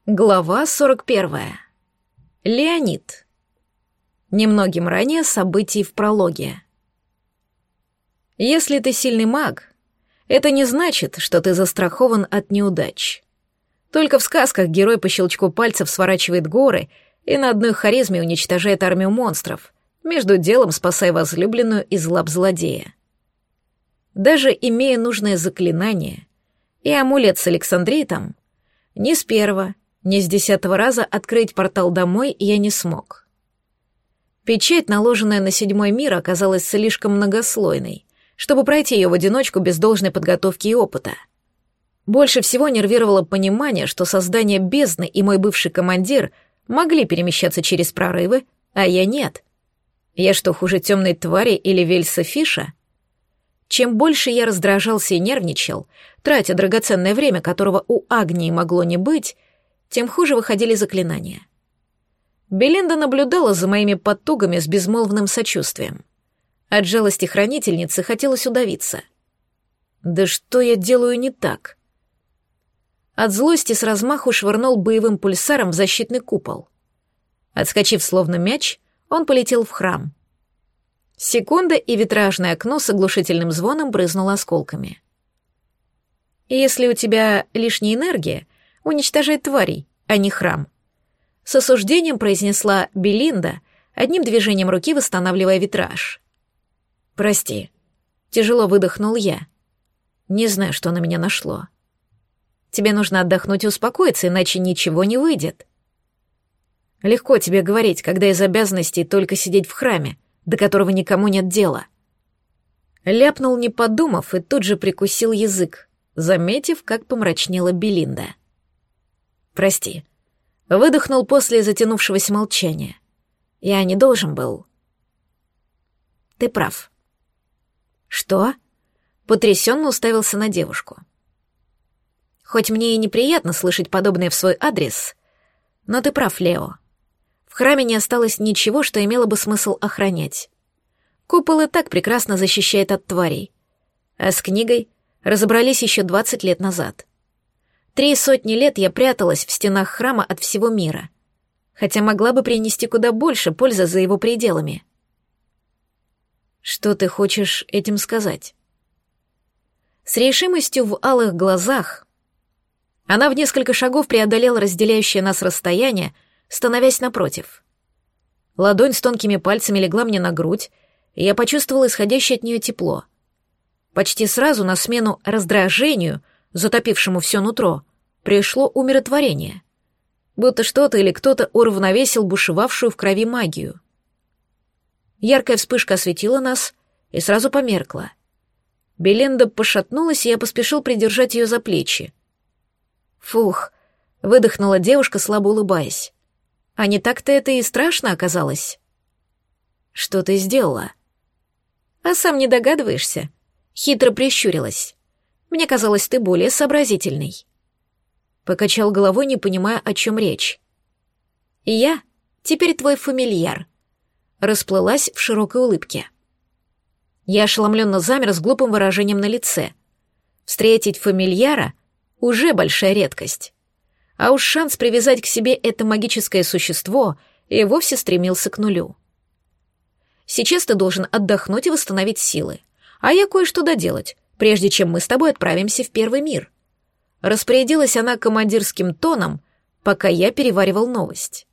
Глава 41. Леонид. Немногим ранее событий в прологе. Если ты сильный маг, это не значит, что ты застрахован от неудач. Только в сказках герой по щелчку пальцев сворачивает горы и на одной харизме уничтожает армию монстров, между делом спасая возлюбленную из лап злодея. Даже имея нужное заклинание и амулет с Александритом, ни с первого, ни с 10-го раза открыть портал домой я не смог. Печать, наложенная на 7-й мир, оказалась слишком многослойной, чтобы пройти ее в одиночку без должной подготовки и опыта. Больше всего нервировало понимание, что создание бездны и мой бывший командир могли перемещаться через прорывы, а я нет. Я что, хуже темной твари или Вельса Фиша? Чем больше я раздражался и нервничал, тратя драгоценное время, которого у Агнии могло не быть, тем хуже выходили заклинания. Белинда наблюдала за моими потугами с безмолвным сочувствием. От жалости хранительницы хотелось удавиться. Да что я делаю не так? От злости с размаху швырнул боевым пульсаром в защитный купол. Отскочив словно мяч, он полетел в храм. Секунда, и витражное окно с оглушительным звоном брызнуло осколками. «Если у тебя лишняя энергия, уничтожай тварей, а не храм», — с осуждением произнесла Белинда, одним движением руки восстанавливая витраж. «Прости», — тяжело выдохнул я. «Не знаю, что на меня нашло. Тебе нужно отдохнуть и успокоиться, иначе ничего не выйдет». «Легко тебе говорить, когда из обязанностей только сидеть в храме, до которого никому нет дела». Ляпнул, не подумав, и тут же прикусил язык, заметив, как помрачнела Белинда. «Прости». Выдохнул после затянувшегося молчания. «Я не должен был». «Ты прав». «Что?» Потрясенно уставился на девушку. «Хоть мне и неприятно слышать подобное в свой адрес, но ты прав, Лео. В храме не осталось ничего, что имело бы смысл охранять. Купол и так прекрасно защищает от тварей. А с книгой разобрались еще 20 лет назад. 300 лет я пряталась в стенах храма от всего мира, хотя могла бы принести куда больше пользы за его пределами». «Что ты хочешь этим сказать?» С решимостью в алых глазах она в несколько шагов преодолела разделяющее нас расстояние, становясь напротив. Ладонь с тонкими пальцами легла мне на грудь, и я почувствовала исходящее от нее тепло. Почти сразу на смену раздражению, затопившему все нутро, пришло умиротворение. Будто что-то или кто-то уравновесил бушевавшую в крови магию. Яркая вспышка осветила нас и сразу померкла. Белинда пошатнулась, и я поспешил придержать ее за плечи. «Фух», — выдохнула девушка, слабо улыбаясь. «А не так-то это и страшно оказалось». «Что ты сделала?» «А сам не догадываешься?» Хитро прищурилась. «Мне казалось, ты более сообразительный». Покачал головой, не понимая, о чем речь. «Я теперь твой фамильяр», — расплылась в широкой улыбке. Я ошеломленно замер с глупым выражением на лице. Встретить фамильяра — уже большая редкость. А уж шанс привязать к себе это магическое существо и вовсе стремился к нулю. «Сейчас ты должен отдохнуть и восстановить силы, а я кое-что доделать, прежде чем мы с тобой отправимся в Первый мир». Распорядилась она командирским тоном, пока я переваривал новость.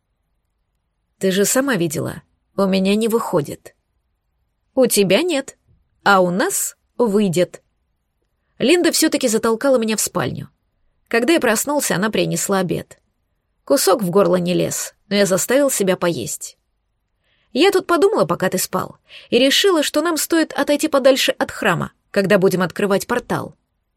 «Ты же сама видела, у меня не выходит». «У тебя нет, а у нас выйдет». Линда все-таки затолкала меня в спальню. Когда я проснулся, она принесла обед. Кусок в горло не лез, но я заставил себя поесть. Я тут подумала, пока ты спал, и решила, что нам стоит отойти подальше от храма, когда будем открывать портал.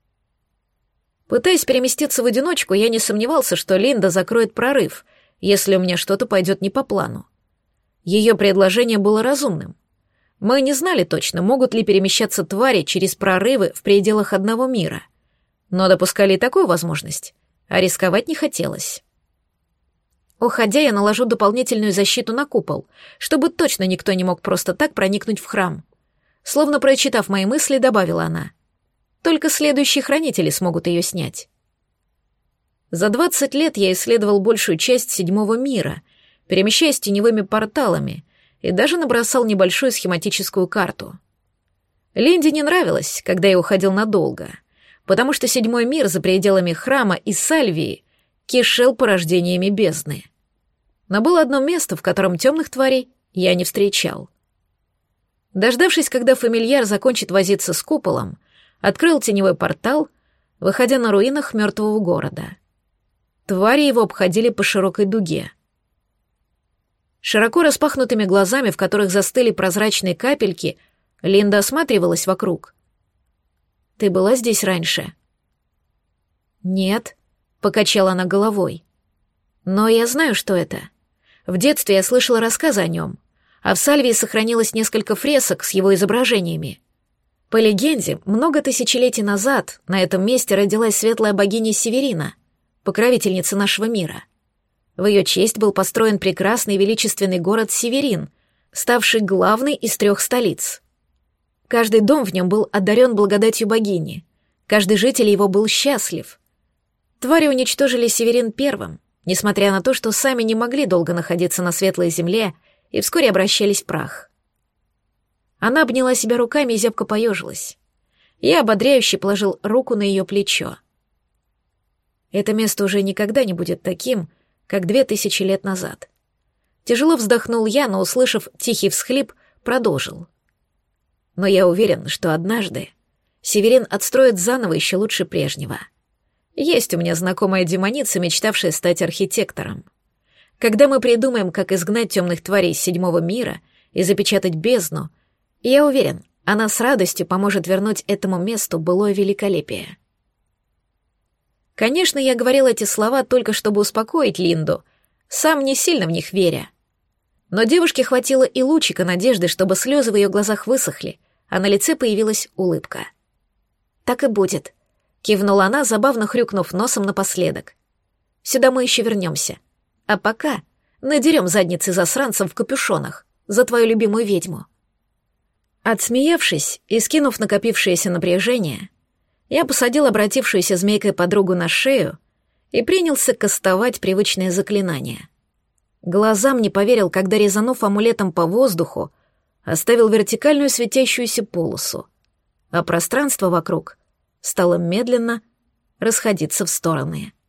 Пытаясь переместиться в одиночку, я не сомневался, что Линда закроет прорыв, если у меня что-то пойдет не по плану. Ее предложение было разумным. Мы не знали точно, могут ли перемещаться твари через прорывы в пределах одного мира, но допускали и такую возможность, а рисковать не хотелось. Уходя, я наложу дополнительную защиту на купол, чтобы точно никто не мог просто так проникнуть в храм. Словно прочитав мои мысли, добавила она. Только следующие хранители смогут ее снять. За 20 лет я исследовал большую часть седьмого мира, перемещаясь теневыми порталами, и даже набросал небольшую схематическую карту. Линде не нравилось, когда я уходил надолго, потому что седьмой мир за пределами храма и Сальвии кишел порождениями бездны. Но было одно место, в котором темных тварей я не встречал. Дождавшись, когда фамильяр закончит возиться с куполом, открыл теневой портал, выходя на руинах мертвого города. Твари его обходили по широкой дуге. Широко распахнутыми глазами, в которых застыли прозрачные капельки, Линда осматривалась вокруг. «Ты была здесь раньше?» «Нет», — покачала она головой. «Но я знаю, что это. В детстве я слышала рассказы о нем, а в Сальвии сохранилось несколько фресок с его изображениями. По легенде, много тысячелетий назад на этом месте родилась светлая богиня Северина, покровительница нашего мира. В ее честь был построен прекрасный и величественный город Северин, ставший главной из 3 столиц. Каждый дом в нем был одарен благодатью богини, каждый житель его был счастлив. Твари уничтожили Северин первым, несмотря на то, что сами не могли долго находиться на светлой земле и вскоре обращались в прах. Она обняла себя руками и зябко поежилась. Я ободряюще положил руку на ее плечо. Это место уже никогда не будет таким, как 2000 лет назад. Тяжело вздохнул я, но, услышав тихий всхлип, продолжил. Но я уверен, что однажды Северин отстроит заново еще лучше прежнего. Есть у меня знакомая демоница, мечтавшая стать архитектором. Когда мы придумаем, как изгнать темных тварей из седьмого мира и запечатать бездну, я уверен, она с радостью поможет вернуть этому месту былое великолепие. Конечно, я говорил эти слова только чтобы успокоить Линду, сам не сильно в них веря. Но девушке хватило и лучика надежды, чтобы слезы в ее глазах высохли, а на лице появилась улыбка. «Так и будет», — кивнула она, забавно хрюкнув носом напоследок. «Сюда мы еще вернемся. А пока надерем задницы засранцам в капюшонах за твою любимую ведьму». Отсмеявшись и скинув накопившееся напряжение, я посадил обратившуюся змейкой подругу на шею и принялся кастовать привычное заклинание. Глазам не поверил, когда, резанув амулетом по воздуху, оставил вертикальную светящуюся полосу, а пространство вокруг стало медленно расходиться в стороны.